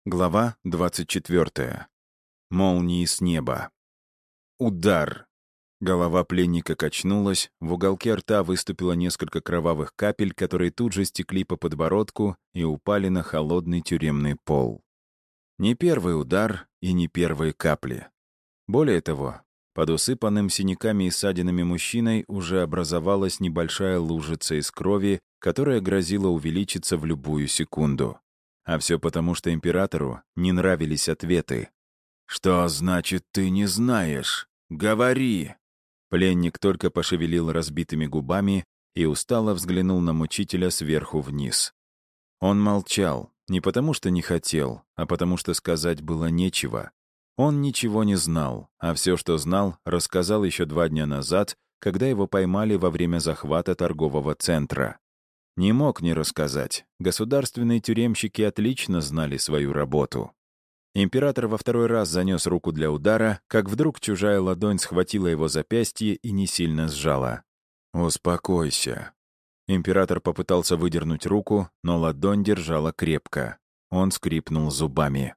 Глава 24. Молнии с неба. Удар. Голова пленника качнулась, в уголке рта выступило несколько кровавых капель, которые тут же стекли по подбородку и упали на холодный тюремный пол. Не первый удар и не первые капли. Более того, под усыпанным синяками и ссадинами мужчиной уже образовалась небольшая лужица из крови, которая грозила увеличиться в любую секунду. А все потому, что императору не нравились ответы. «Что значит, ты не знаешь? Говори!» Пленник только пошевелил разбитыми губами и устало взглянул на мучителя сверху вниз. Он молчал, не потому что не хотел, а потому что сказать было нечего. Он ничего не знал, а все, что знал, рассказал еще 2 дня назад, когда его поймали во время захвата торгового центра. Не мог не рассказать. Государственные тюремщики отлично знали свою работу. Император во 2-й раз занес руку для удара, как вдруг чужая ладонь схватила его запястье и не сильно сжала. «Успокойся». Император попытался выдернуть руку, но ладонь держала крепко. Он скрипнул зубами.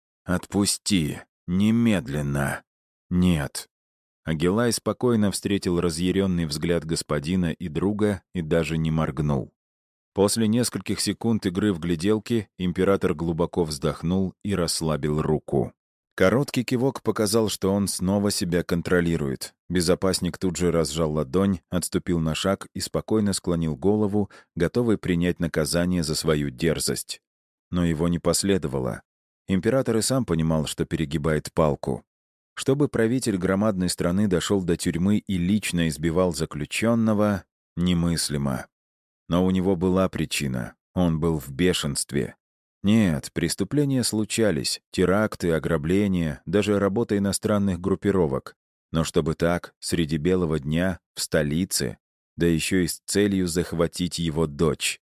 «Отпусти! Немедленно!» «Нет». Агилай спокойно встретил разъяренный взгляд господина и друга и даже не моргнул. После нескольких секунд игры в гляделки император глубоко вздохнул и расслабил руку. Короткий кивок показал, что он снова себя контролирует. Безопасник тут же разжал ладонь, отступил на шаг и спокойно склонил голову, готовый принять наказание за свою дерзость. Но его не последовало. Император и сам понимал, что перегибает палку. Чтобы правитель громадной страны дошел до тюрьмы и лично избивал заключенного, немыслимо. Но у него была причина. Он был в бешенстве. Нет, преступления случались, теракты, ограбления, даже работа иностранных группировок. Но чтобы так, среди белого дня, в столице, да еще и с целью захватить его дочь.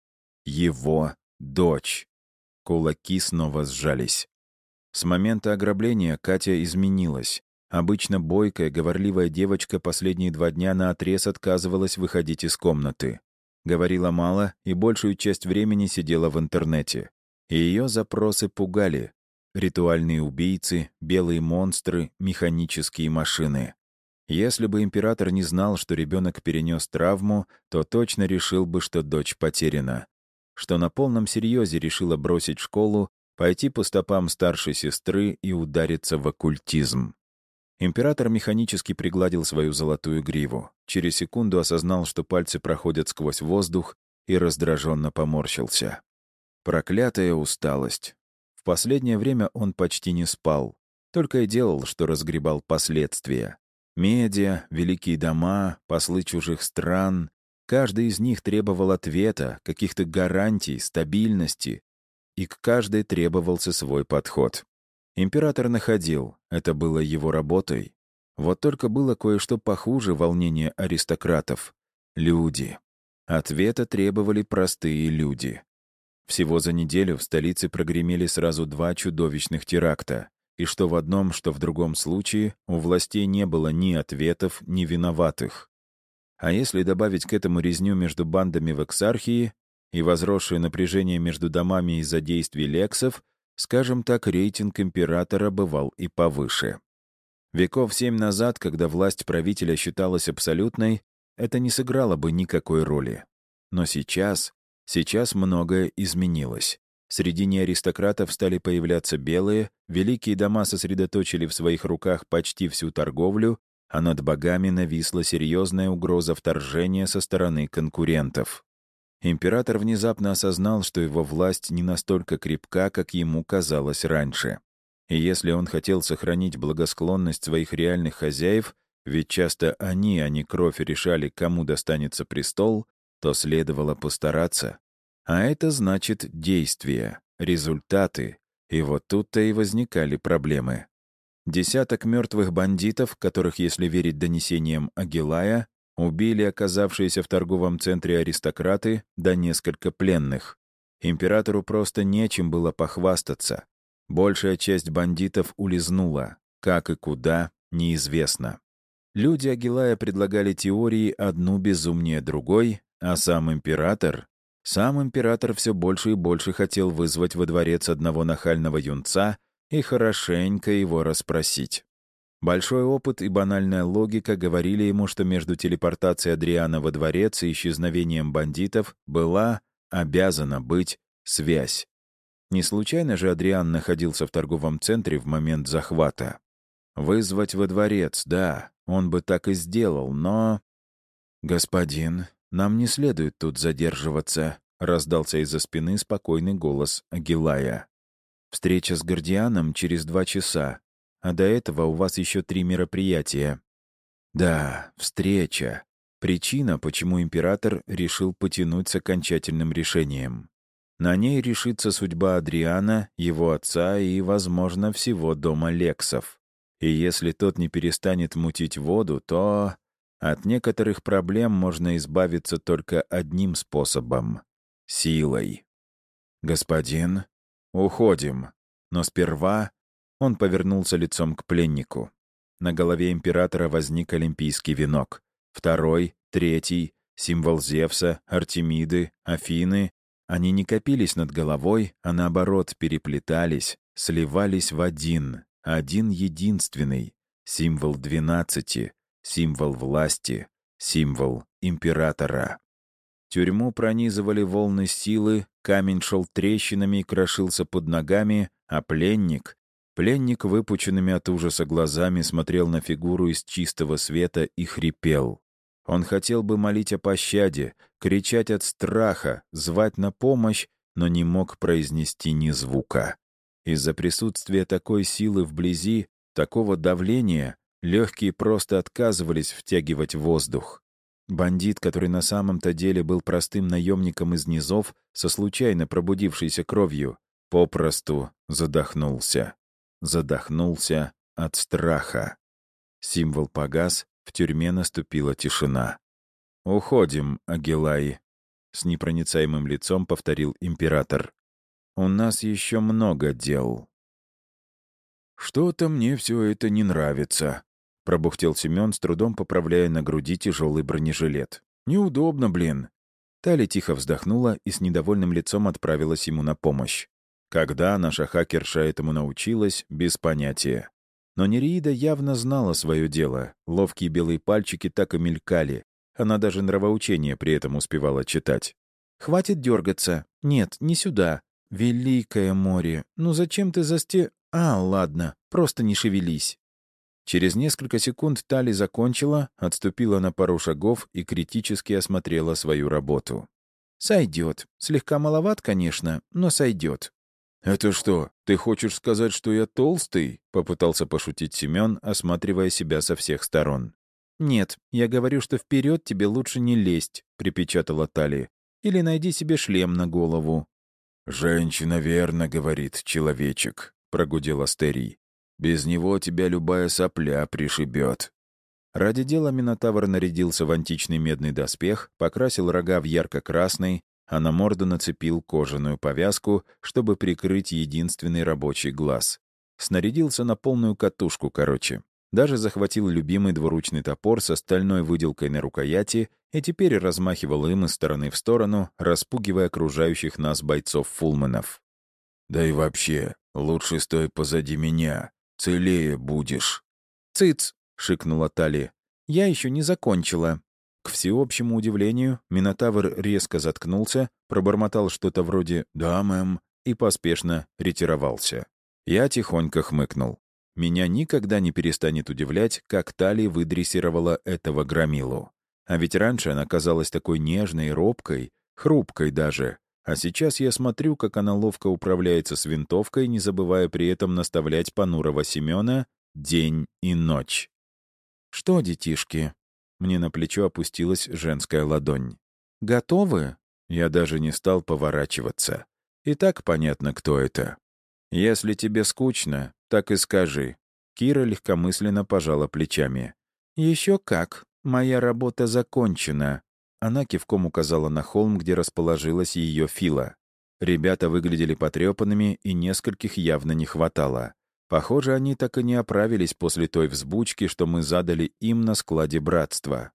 Его дочь. Кулаки снова сжались. С момента ограбления Катя изменилась. Обычно бойкая, говорливая девочка последние 2 дня наотрез отказывалась выходить из комнаты. Говорила мало и большую часть времени сидела в интернете. И ее запросы пугали. Ритуальные убийцы, белые монстры, механические машины. Если бы император не знал, что ребенок перенес травму, то точно решил бы, что дочь потеряна. Что на полном серьезе решила бросить школу, пойти по стопам старшей сестры и удариться в оккультизм. Император механически пригладил свою золотую гриву. Через секунду осознал, что пальцы проходят сквозь воздух, и раздраженно поморщился. Проклятая усталость. В последнее время он почти не спал. Только и делал, что разгребал последствия. Медиа, великие дома, послы чужих стран. Каждый из них требовал ответа, каких-то гарантий, стабильности. И к каждой требовался свой подход. Император находил, это было его работой. Вот только было кое-что похуже волнения аристократов. Люди. Ответа требовали простые люди. Всего за неделю в столице прогремели сразу 2 чудовищных теракта. И что в одном, что в другом случае у властей не было ни ответов, ни виноватых. А если добавить к этому резню между бандами в Эксархии и возросшее напряжение между домами из-за действий лексов, скажем так, рейтинг императора бывал и повыше. Веков 7 назад, когда власть правителя считалась абсолютной, это не сыграло бы никакой роли. Но сейчас многое изменилось. Среди неаристократов стали появляться белые, великие дома сосредоточили в своих руках почти всю торговлю, а над богами нависла серьезная угроза вторжения со стороны конкурентов. Император внезапно осознал, что его власть не настолько крепка, как ему казалось раньше. И если он хотел сохранить благосклонность своих реальных хозяев, ведь часто они, а не кровь, решали, кому достанется престол, то следовало постараться. А это значит действия, результаты. И вот тут-то и возникали проблемы. Десяток мертвых бандитов, которых, если верить донесениям Агилая, убили оказавшиеся в торговом центре аристократы, да несколько пленных. Императору просто нечем было похвастаться. Большая часть бандитов улизнула. Как и куда — неизвестно. Люди Агилая предлагали теории одну безумнее другой, а сам император Сам император все больше и больше хотел вызвать во дворец одного нахального юнца и хорошенько его расспросить. Большой опыт и банальная логика говорили ему, что между телепортацией Адриана во дворец и исчезновением бандитов обязана быть связь. Не случайно же Адриан находился в торговом центре в момент захвата. Вызвать во дворец, да, он бы так и сделал, но... «Господин, нам не следует тут задерживаться», — раздался из-за спины спокойный голос Агилая. «Встреча с Гордианом через 2 часа, а до этого у вас еще 3 мероприятия». «Да, встреча. Причина, почему император решил потянуть с окончательным решением. На ней решится судьба Адриана, его отца и, возможно, всего дома Лексов. И если тот не перестанет мутить воду, то от некоторых проблем можно избавиться только одним способом — силой. «Господин, уходим». Но сперва он повернулся лицом к пленнику. На голове императора возник олимпийский венок. Второй, третий, символ Зевса, Артемиды, Афины. Они не копились над головой, а наоборот переплетались, сливались в один единственный, символ 12, символ власти, символ императора. Тюрьму пронизывали волны силы, камень шел трещинами и крошился под ногами, а пленник выпученными от ужаса глазами смотрел на фигуру из чистого света и хрипел. Он хотел бы молить о пощаде, кричать от страха, звать на помощь, но не мог произнести ни звука. Из-за присутствия такой силы вблизи, такого давления, легкие просто отказывались втягивать воздух. Бандит, который на самом-то деле был простым наемником из низов, со случайно пробудившейся кровью, попросту задохнулся. Задохнулся от страха. Символ погас, в тюрьме наступила тишина. «Уходим, Агилай», — с непроницаемым лицом повторил император. «У нас еще много дел». «Что-то мне все это не нравится», — пробухтел Семен, с трудом поправляя на груди тяжелый бронежилет. «Неудобно, блин». Тали тихо вздохнула и с недовольным лицом отправилась ему на помощь. Когда наша хакерша этому научилась, без понятия. Но Нереида явно знала свое дело. Ловкие белые пальчики так и мелькали. Она даже нравоучение при этом успевала читать. «Хватит дергаться. Нет, не сюда. Великое море. Ну зачем ты ладно, просто не шевелись». Через несколько секунд Тали закончила, отступила на пару шагов и критически осмотрела свою работу. «Сойдет. Слегка маловат, конечно, но сойдет». «Это что, ты хочешь сказать, что я толстый?» — попытался пошутить Семен, осматривая себя со всех сторон. «Нет, я говорю, что вперед тебе лучше не лезть», — припечатала Тали. «Или найди себе шлем на голову». «Женщина верно говорит, человечек», — прогудел Астерий. «Без него тебя любая сопля пришибет». Ради дела Минотавр нарядился в античный медный доспех, покрасил рога в ярко-красный, а на морду нацепил кожаную повязку, чтобы прикрыть единственный рабочий глаз. Снарядился на полную катушку, короче. Даже захватил любимый двуручный топор с стальной выделкой на рукояти и теперь размахивал им из стороны в сторону, распугивая окружающих нас бойцов-фулманов. «Да и вообще, лучше стой позади меня, целее будешь». «Цыц!» — шикнула Тали. «Я еще не закончила». К всеобщему удивлению, Минотавр резко заткнулся, пробормотал что-то вроде «да, мэм» и поспешно ретировался. Я тихонько хмыкнул. Меня никогда не перестанет удивлять, как Тали выдрессировала этого громилу. А ведь раньше она казалась такой нежной, робкой, хрупкой даже. А сейчас я смотрю, как она ловко управляется с винтовкой, не забывая при этом наставлять понурого Семена день и ночь. «Что, детишки?» Мне на плечо опустилась женская ладонь. «Готовы?» Я даже не стал поворачиваться. И так понятно, кто это. «Если тебе скучно, так и скажи». Кира легкомысленно пожала плечами. «Еще как. Моя работа закончена». Она кивком указала на холм, где расположилась ее Фила. Ребята выглядели потрепанными, и нескольких явно не хватало. Похоже, они так и не оправились после той взбучки, что мы задали им на складе братства.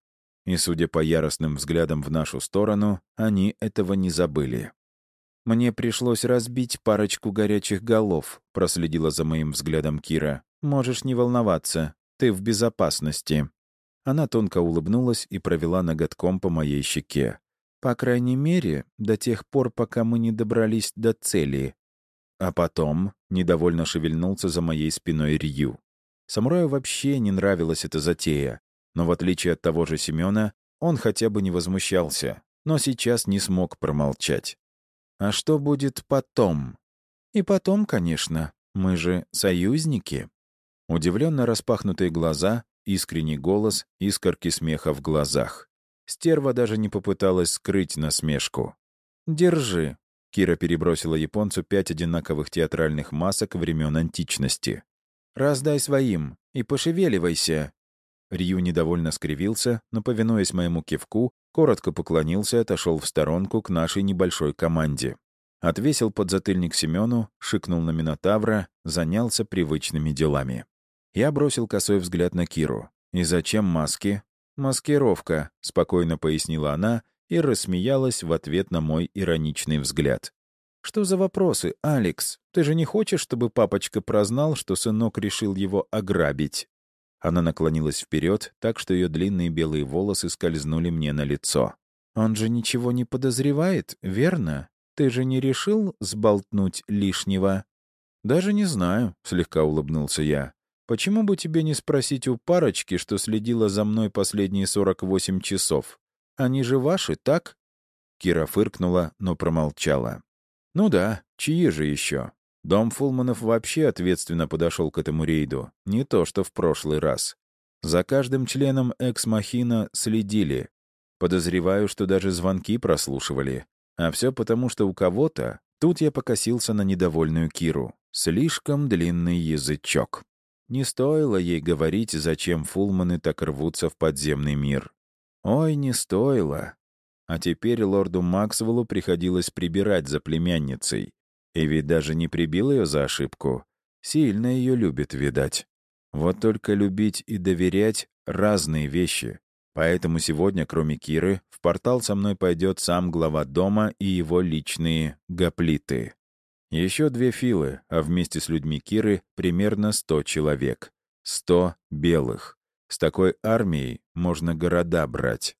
И, судя по яростным взглядам в нашу сторону, они этого не забыли. «Мне пришлось разбить парочку горячих голов», — проследила за моим взглядом Кира. «Можешь не волноваться, ты в безопасности». Она тонко улыбнулась и провела ноготком по моей щеке. «По крайней мере, до тех пор, пока мы не добрались до цели». А потом недовольно шевельнулся за моей спиной Рью. Самураю вообще не нравилась эта затея, но в отличие от того же Семена, он хотя бы не возмущался, но сейчас не смог промолчать. «А что будет потом?» «И потом, конечно, мы же союзники». Удивленно распахнутые глаза, искренний голос, искорки смеха в глазах. Стерва даже не попыталась скрыть насмешку. «Держи». Кира перебросила японцу 5 одинаковых театральных масок времен античности. «Раздай своим и пошевеливайся». Рью недовольно скривился, но, повинуясь моему кивку, коротко поклонился и отошел в сторонку к нашей небольшой команде. Отвесил подзатыльник Семену, шикнул на Минотавра, занялся привычными делами. Я бросил косой взгляд на Киру. «И зачем маски?» «Маскировка», — спокойно пояснила она и рассмеялась в ответ на мой ироничный взгляд. «Что за вопросы, Алекс? Ты же не хочешь, чтобы папочка прознал, что сынок решил его ограбить?» Она наклонилась вперед, так что ее длинные белые волосы скользнули мне на лицо. «Он же ничего не подозревает, верно? Ты же не решил сболтнуть лишнего?» «Даже не знаю», — слегка улыбнулся я. «Почему бы тебе не спросить у парочки, что следила за мной последние 48 часов? Они же ваши, так?» Кира фыркнула, но промолчала. «Ну да, чьи же еще? Дом Фулманов вообще ответственно подошел к этому рейду, не то что в прошлый раз. За каждым членом экс-махина следили. Подозреваю, что даже звонки прослушивали. А все потому, что у кого-то, тут я покосился на недовольную Киру, слишком длинный язычок. Не стоило ей говорить, зачем Фулманы так рвутся в подземный мир. Ой, не стоило. А теперь лорду Максвеллу приходилось прибирать за племянницей. И ведь даже не прибил ее за ошибку. Сильно ее любит, видать. Вот только любить и доверять — разные вещи. Поэтому сегодня, кроме Киры, в портал со мной пойдет сам глава дома и его личные гоплиты. Еще 2 филы, а вместе с людьми Киры примерно 100 человек. 100 белых. С такой армией можно города брать.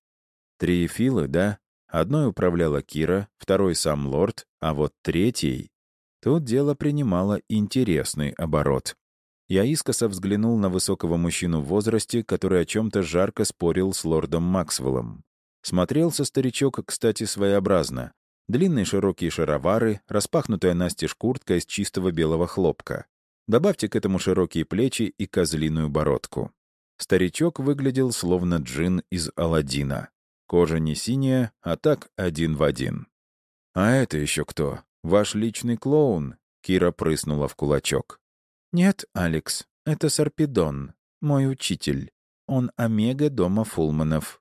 3 филы, да? Одной управляла Кира, второй сам лорд, а вот третий... Тут дело принимало интересный оборот. Я искоса взглянул на высокого мужчину в возрасте, который о чем-то жарко спорил с лордом Максвеллом. Смотрелся старичок, кстати, своеобразно. Длинные широкие шаровары, распахнутая настежь куртка из чистого белого хлопка. Добавьте к этому широкие плечи и козлиную бородку. Старичок выглядел словно джин из Аладдина. Кожа не синяя, а так один в один. «А это еще кто? Ваш личный клоун?» Кира прыснула в кулачок. «Нет, Алекс, это Сарпедон, мой учитель. Он омега дома Фулманов».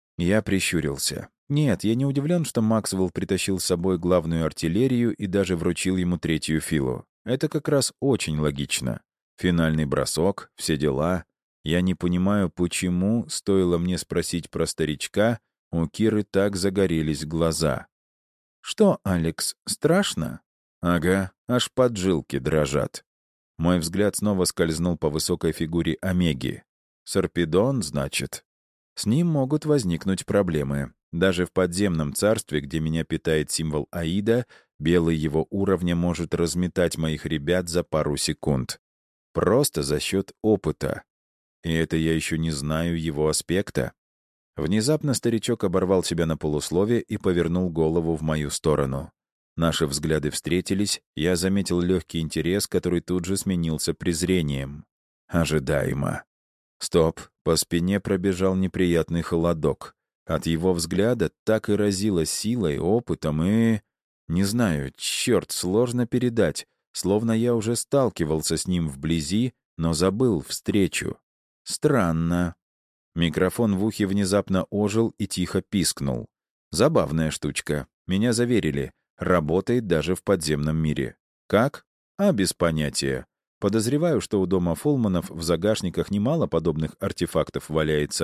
Я прищурился. Нет, я не удивлен, что Максвелл притащил с собой главную артиллерию и даже вручил ему 3-ю филу. Это как раз очень логично. Финальный бросок, все дела. Я не понимаю, почему, стоило мне спросить про старичка, у Киры так загорелись глаза. «Что, Алекс, страшно?» «Ага, аж поджилки дрожат». Мой взгляд снова скользнул по высокой фигуре Омеги. «Сарпедон, значит?» С ним могут возникнуть проблемы. Даже в подземном царстве, где меня питает символ Аида, белый его уровня может разметать моих ребят за пару секунд. Просто за счет опыта. И это я еще не знаю его аспекта. Внезапно старичок оборвал себя на полуслове и повернул голову в мою сторону. Наши взгляды встретились, я заметил легкий интерес, который тут же сменился презрением. Ожидаемо. Стоп, по спине пробежал неприятный холодок. От его взгляда так и разило силой, опытом и... Не знаю, черт, сложно передать, словно я уже сталкивался с ним вблизи, но забыл встречу. Странно. Микрофон в ухе внезапно ожил и тихо пискнул. Забавная штучка. Меня заверили. Работает даже в подземном мире. Как? А без понятия. Подозреваю, что у дома Фулманов в загашниках немало подобных артефактов валяется.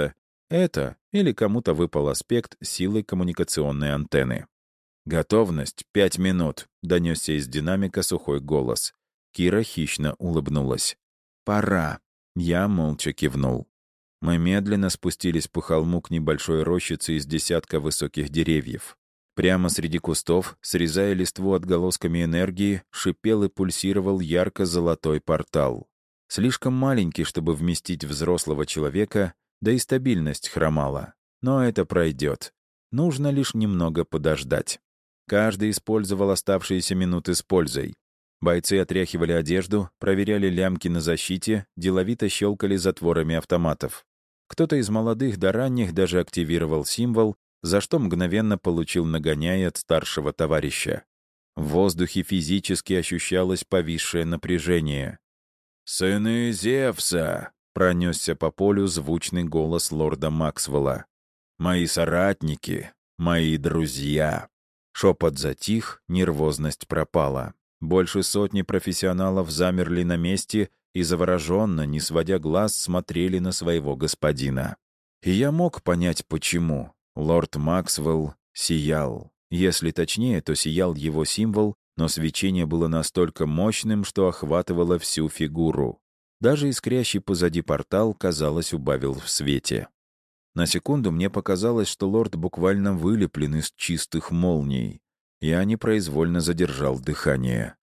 Это или кому-то выпал аспект силы коммуникационной антенны. «Готовность 5 минут», — донесся из динамика сухой голос. Кира хищно улыбнулась. «Пора». Я молча кивнул. Мы медленно спустились по холму к небольшой рощице из десятка высоких деревьев. Прямо среди кустов, срезая листву отголосками энергии, шипел и пульсировал ярко-золотой портал. Слишком маленький, чтобы вместить взрослого человека, да и стабильность хромала. Но это пройдет. Нужно лишь немного подождать. Каждый использовал оставшиеся минуты с пользой. Бойцы отряхивали одежду, проверяли лямки на защите, деловито щелкали затворами автоматов. Кто-то из молодых до ранних даже активировал символ, за что мгновенно получил нагоняй от старшего товарища. В воздухе физически ощущалось повисшее напряжение. «Сыны Зевса!» — пронесся по полю звучный голос лорда Максвелла. «Мои соратники, мои друзья!» Шепот затих, нервозность пропала. Больше сотни профессионалов замерли на месте и завороженно, не сводя глаз, смотрели на своего господина. И я мог понять, почему. Лорд Максвелл сиял. Если точнее, то сиял его символ, но свечение было настолько мощным, что охватывало всю фигуру. Даже искрящий позади портал, казалось, убавил в свете. На секунду мне показалось, что лорд буквально вылеплен из чистых молний. Я непроизвольно задержал дыхание.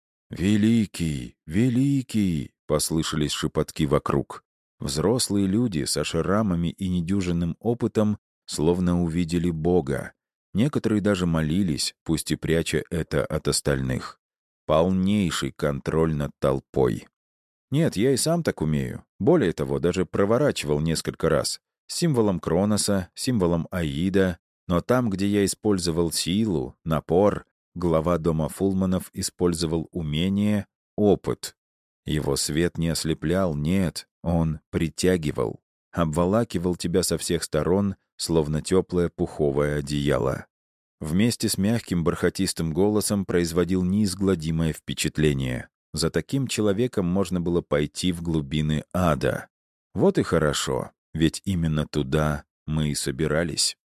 «Великий! Великий!» — послышались шепотки вокруг. Взрослые люди со шрамами и недюжинным опытом словно увидели Бога. Некоторые даже молились, пусть и пряча это от остальных. Полнейший контроль над толпой. Нет, я и сам так умею. Более того, даже проворачивал несколько раз. С символом Кроноса, символом Аида. Но там, где я использовал силу, напор, глава дома Фулманов использовал умение, опыт. Его свет не ослеплял, нет, он притягивал. Обволакивал тебя со всех сторон, словно теплое пуховое одеяло. Вместе с мягким бархатистым голосом производил неизгладимое впечатление. За таким человеком можно было пойти в глубины ада. Вот и хорошо, ведь именно туда мы и собирались.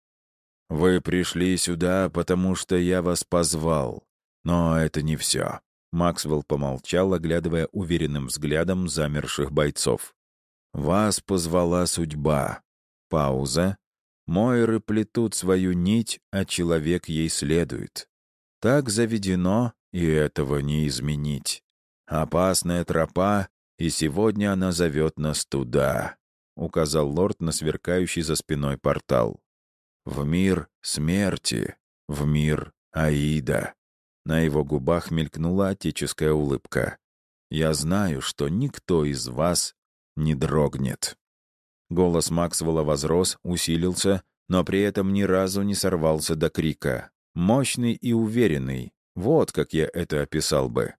«Вы пришли сюда, потому что я вас позвал. Но это не все». Максвелл помолчал, оглядывая уверенным взглядом замерших бойцов. «Вас позвала судьба». Пауза. «Мойры плетут свою нить, а человек ей следует. Так заведено, и этого не изменить. Опасная тропа, и сегодня она зовет нас туда», — указал лорд на сверкающий за спиной портал. «В мир смерти, в мир Аида». На его губах мелькнула отеческая улыбка. «Я знаю, что никто из вас не дрогнет». Голос Максвелла возрос, усилился, но при этом ни разу не сорвался до крика. Мощный и уверенный. Вот как я это описал бы.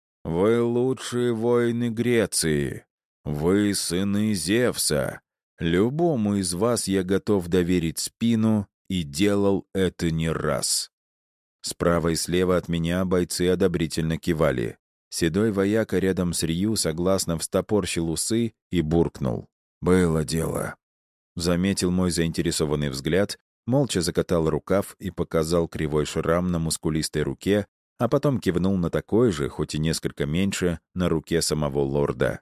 «Вы лучшие воины Греции. Вы сыны Зевса. Любому из вас я готов доверить спину и делал это не раз». Справа и слева от меня бойцы одобрительно кивали. Седой вояка рядом с Рью согласно встопорщил усы и буркнул. «Было дело». Заметил мой заинтересованный взгляд, молча закатал рукав и показал кривой шрам на мускулистой руке, а потом кивнул на такой же, хоть и несколько меньше, на руке самого лорда.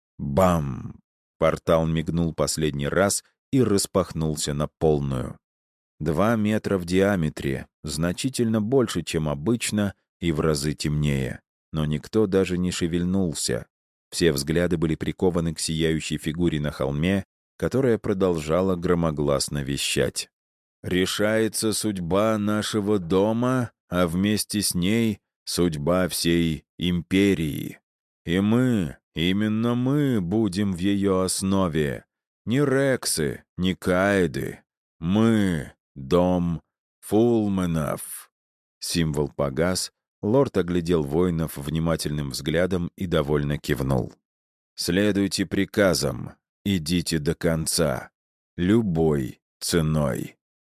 Бам! Портал мигнул последний раз и распахнулся на полную. 2 метра в диаметре, значительно больше, чем обычно, и в разы темнее. Но никто даже не шевельнулся. Все взгляды были прикованы к сияющей фигуре на холме, которая продолжала громогласно вещать. «Решается судьба нашего дома, а вместе с ней судьба всей империи. И мы, именно мы будем в ее основе. Не Рексы, не Каэды. Мы — дом Фулменов». Символ погас, лорд оглядел воинов внимательным взглядом и довольно кивнул. «Следуйте приказам, идите до конца, любой ценой».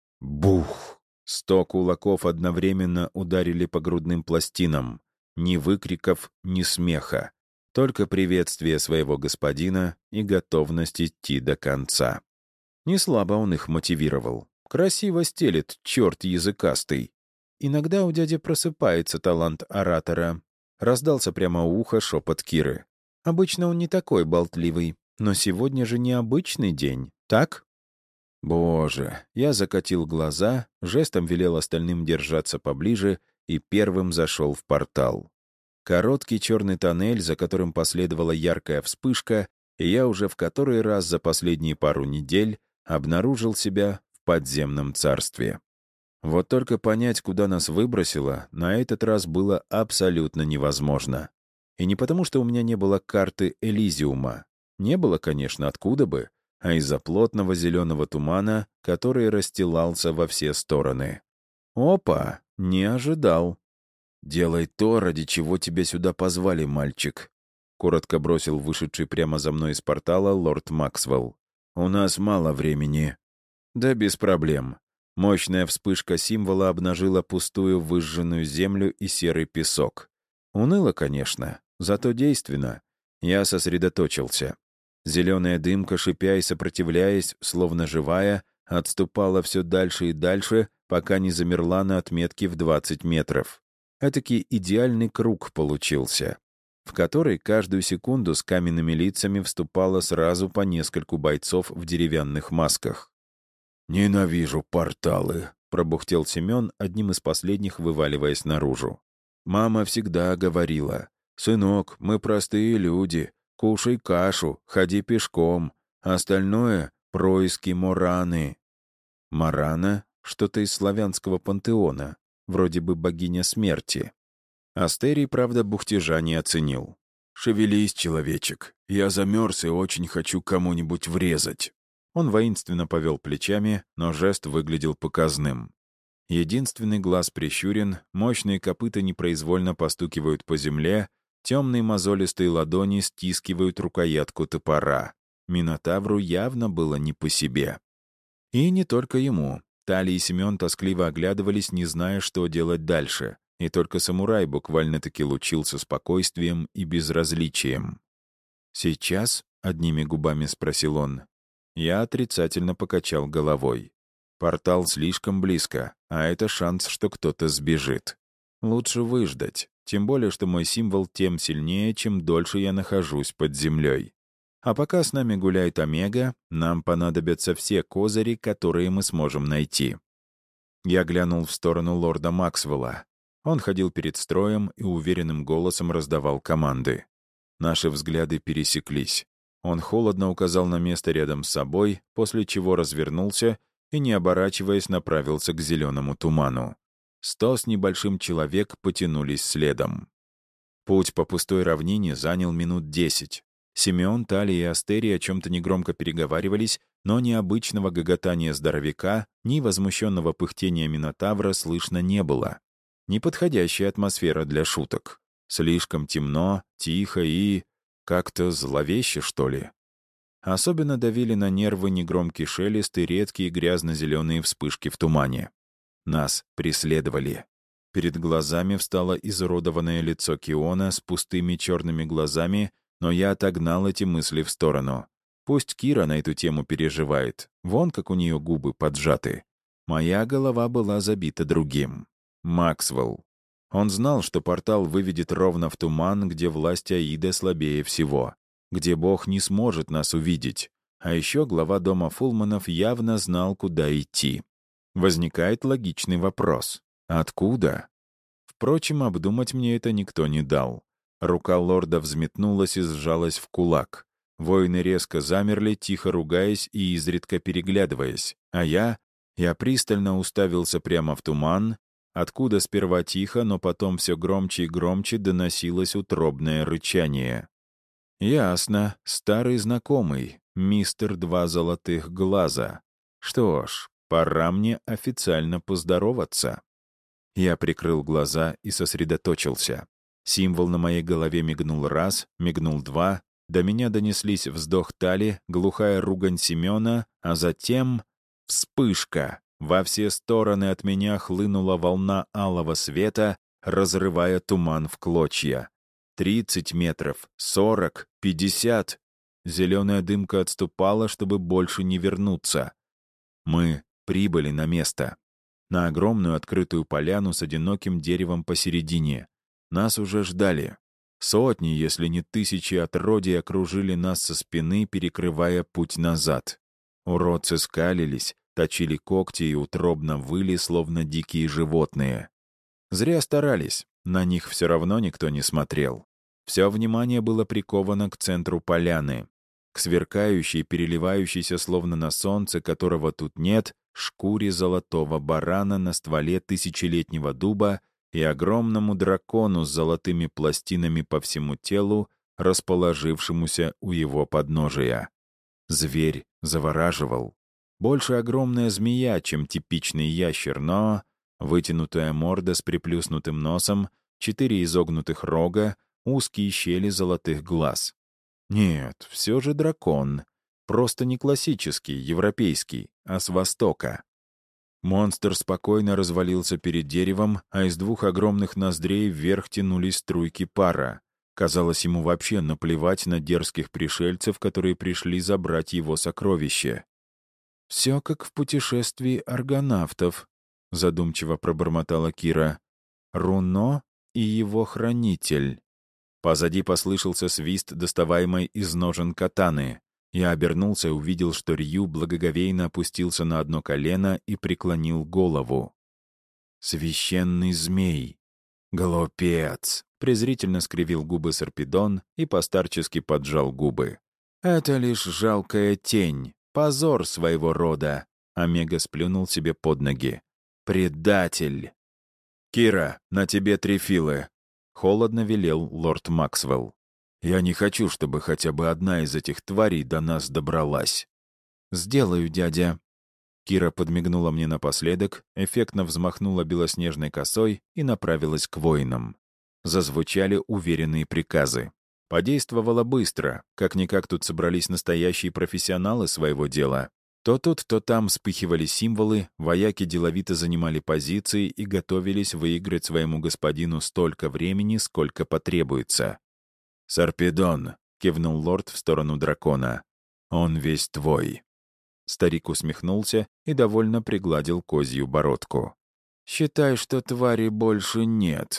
Бух! 100 кулаков одновременно ударили по грудным пластинам. Ни выкриков, ни смеха. Только приветствие своего господина и готовность идти до конца. Не слабо он их мотивировал. Красиво стелет, черт языкастый. Иногда у дяди просыпается талант оратора. Раздался прямо у уха шепот Киры. Обычно он не такой болтливый, но сегодня же необычный день, так? Боже, я закатил глаза, жестом велел остальным держаться поближе и первым зашел в портал. Короткий черный тоннель, за которым последовала яркая вспышка, и я уже в который раз за последние пару недель обнаружил себя в подземном царстве. Вот только понять, куда нас выбросило, на этот раз было абсолютно невозможно. И не потому, что у меня не было карты Элизиума. Не было, конечно, откуда бы, а из-за плотного зеленого тумана, который расстилался во все стороны. Опа, не ожидал. «Делай то, ради чего тебя сюда позвали, мальчик», — коротко бросил вышедший прямо за мной из портала лорд Максвелл. «У нас мало времени». «Да без проблем». Мощная вспышка символа обнажила пустую выжженную землю и серый песок. Уныло, конечно, зато действенно. Я сосредоточился. Зеленая дымка, шипя и сопротивляясь, словно живая, отступала все дальше и дальше, пока не замерла на отметке в 20 метров. Этакий идеальный круг получился, в который каждую секунду с каменными лицами вступало сразу по нескольку бойцов в деревянных масках. «Ненавижу порталы», — пробухтел Семен, одним из последних вываливаясь наружу. «Мама всегда говорила: «Сынок, мы простые люди, кушай кашу, ходи пешком, остальное — происки Мораны». Морана — что-то из славянского пантеона, вроде бы богиня смерти. Астерий, правда, бухтежа не оценил. «Шевелись, человечек, я замерз и очень хочу кому-нибудь врезать». Он воинственно повел плечами, но жест выглядел показным. Единственный глаз прищурен, мощные копыта непроизвольно постукивают по земле, темные мозолистые ладони стискивают рукоятку топора. Минотавру явно было не по себе. И не только ему. Тали и Семен тоскливо оглядывались, не зная, что делать дальше, и только самурай буквально-таки лучился спокойствием и безразличием. «Сейчас?» — одними губами спросил он. Я отрицательно покачал головой. Портал слишком близко, а это шанс, что кто-то сбежит. Лучше выждать, тем более, что мой символ тем сильнее, чем дольше я нахожусь под землей. А пока с нами гуляет Омега, нам понадобятся все козыри, которые мы сможем найти. Я глянул в сторону лорда Максвелла. Он ходил перед строем и уверенным голосом раздавал команды. Наши взгляды пересеклись. Он холодно указал на место рядом с собой, после чего развернулся и, не оборачиваясь, направился к зеленому туману. 100 с небольшим человек потянулись следом. Путь по пустой равнине занял минут 10. Симеон, Тали и Астерий о чем-то негромко переговаривались, но ни обычного гоготания здоровяка, ни возмущенного пыхтения Минотавра слышно не было. Неподходящая атмосфера для шуток. Слишком темно, тихо и... как-то зловеще, что ли. Особенно давили на нервы негромкий шелест и редкие грязно-зеленые вспышки в тумане. Нас преследовали. Перед глазами встало изуродованное лицо Киона с пустыми черными глазами, но я отогнал эти мысли в сторону. Пусть Кира на эту тему переживает. Вон как у нее губы поджаты. Моя голова была забита другим. Максвелл. Он знал, что портал выведет ровно в туман, где власть Аида слабее всего, где Бог не сможет нас увидеть. А еще глава дома Фулманов явно знал, куда идти. Возникает логичный вопрос. Откуда? Впрочем, обдумать мне это никто не дал. Рука лорда взметнулась и сжалась в кулак. Воины резко замерли, тихо ругаясь и изредка переглядываясь. А я пристально уставился прямо в туман, откуда сперва тихо, но потом все громче и громче доносилось утробное рычание. Ясно, старый знакомый, мистер Два Золотых Глаза. Что ж, пора мне официально поздороваться. Я прикрыл глаза и сосредоточился. Символ на моей голове мигнул раз, мигнул два, до меня донеслись вздох Тали, глухая ругань Семена, а затем вспышка. Во все стороны от меня хлынула волна алого света, разрывая туман в клочья. 30 метров, 40, 50. зеленая дымка отступала, чтобы больше не вернуться. Мы прибыли на место. На огромную открытую поляну с одиноким деревом посередине. Нас уже ждали. Сотни, если не тысячи отродий окружили нас со спины, перекрывая путь назад. Уродцы скалились, точили когти и утробно выли, словно дикие животные. Зря старались, на них все равно никто не смотрел. Все внимание было приковано к центру поляны, к сверкающей, переливающейся, словно на солнце, которого тут нет, шкуре золотого барана на стволе тысячелетнего дуба и огромному дракону с золотыми пластинами по всему телу, расположившемуся у его подножия. Зверь завораживал. Больше огромная змея, чем типичный ящер, но вытянутая морда с приплюснутым носом, 4 изогнутых рога, узкие щели золотых глаз. Нет, все же дракон. Просто не классический, европейский, а с Востока. Монстр спокойно развалился перед деревом, а из 2 огромных ноздрей вверх тянулись струйки пара. Казалось, ему вообще наплевать на дерзких пришельцев, которые пришли забрать его сокровище. «Все как в путешествии аргонавтов», — задумчиво пробормотала Кира. «Руно и его хранитель». Позади послышался свист, доставаемой из ножен катаны. Я обернулся и увидел, что Рью благоговейно опустился на одно колено и преклонил голову. «Священный змей! Глупец!» — презрительно скривил губы Сарпедон и постарчески поджал губы. «Это лишь жалкая тень, позор своего рода!» Омега сплюнул себе под ноги. «Предатель!» «Кира, на тебе 3 филы!» — холодно велел лорд Максвелл. «Я не хочу, чтобы хотя бы одна из этих тварей до нас добралась». «Сделаю, дядя». Кира подмигнула мне напоследок, эффектно взмахнула белоснежной косой и направилась к воинам. Зазвучали уверенные приказы. Подействовало быстро, как-никак тут собрались настоящие профессионалы своего дела. То тут, то там вспыхивали символы, вояки деловито занимали позиции и готовились выиграть своему господину столько времени, сколько потребуется. «Сарпедон», — кивнул лорд в сторону дракона, — «он весь твой». Старик усмехнулся и довольно пригладил козью бородку. «Считай, что твари больше нет».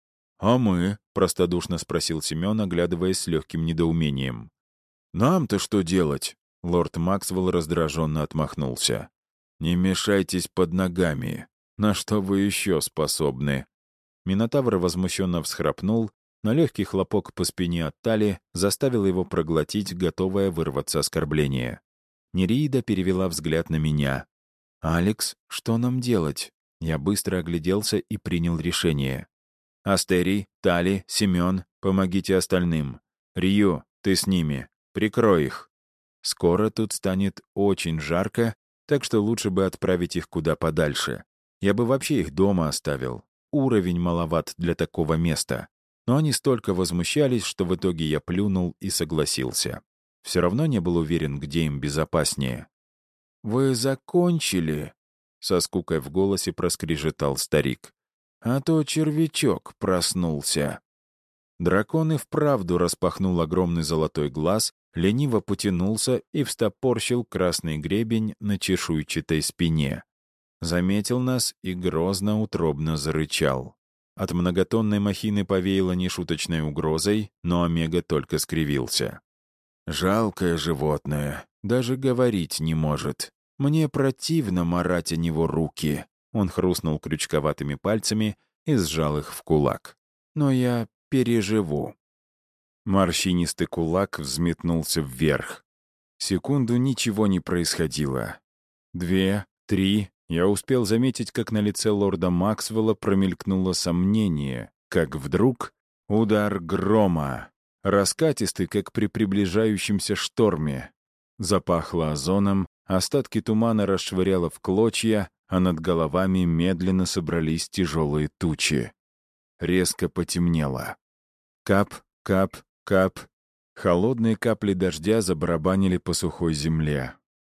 «А мы?» — простодушно спросил Семен, оглядываясь с легким недоумением. «Нам-то что делать?» — лорд Максвелл раздраженно отмахнулся. «Не мешайтесь под ногами. На что вы еще способны?» Минотавр возмущенно всхрапнул, но легкий хлопок по спине от Тали заставил его проглотить готовое вырваться оскорбление. Нереида перевела взгляд на меня. «Алекс, что нам делать?» Я быстро огляделся и принял решение. «Астерий, Тали, Семен, помогите остальным. Рью, ты с ними. Прикрой их. Скоро тут станет очень жарко, так что лучше бы отправить их куда подальше. Я бы вообще их дома оставил. Уровень маловат для такого места». Но они столько возмущались, что в итоге я плюнул и согласился. Все равно не был уверен, где им безопаснее. «Вы закончили?» — со скукой в голосе проскрежетал старик. «А то червячок проснулся». Дракон и вправду распахнул огромный золотой глаз, лениво потянулся и встопорщил красный гребень на чешуйчатой спине. Заметил нас и грозно-утробно зарычал. От многотонной махины повеяло нешуточной угрозой, но Омега только скривился. «Жалкое животное, даже говорить не может. Мне противно марать о него руки». Он хрустнул крючковатыми пальцами и сжал их в кулак. «Но я переживу». Морщинистый кулак взметнулся вверх. Секунду ничего не происходило. 2, 3. Я успел заметить, как на лице лорда Максвелла промелькнуло сомнение, как вдруг удар грома, раскатистый, как при приближающемся шторме. Запахло озоном, остатки тумана расшвыряло в клочья, а над головами медленно собрались тяжелые тучи. Резко потемнело. Кап, кап, кап. Холодные капли дождя забарабанили по сухой земле.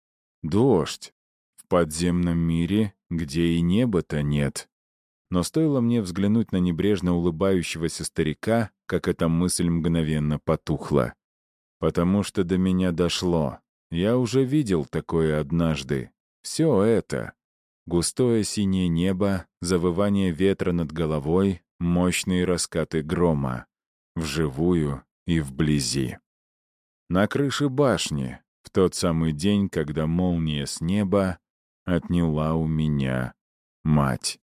Дождь. В подземном мире, где и неба-то нет. Но стоило мне взглянуть на небрежно улыбающегося старика, как эта мысль мгновенно потухла. Потому что до меня дошло. Я уже видел такое однажды. Все это. Густое синее небо, завывание ветра над головой, мощные раскаты грома. Вживую и вблизи. На крыше башни, в тот самый день, когда молния с неба отняла у меня мать.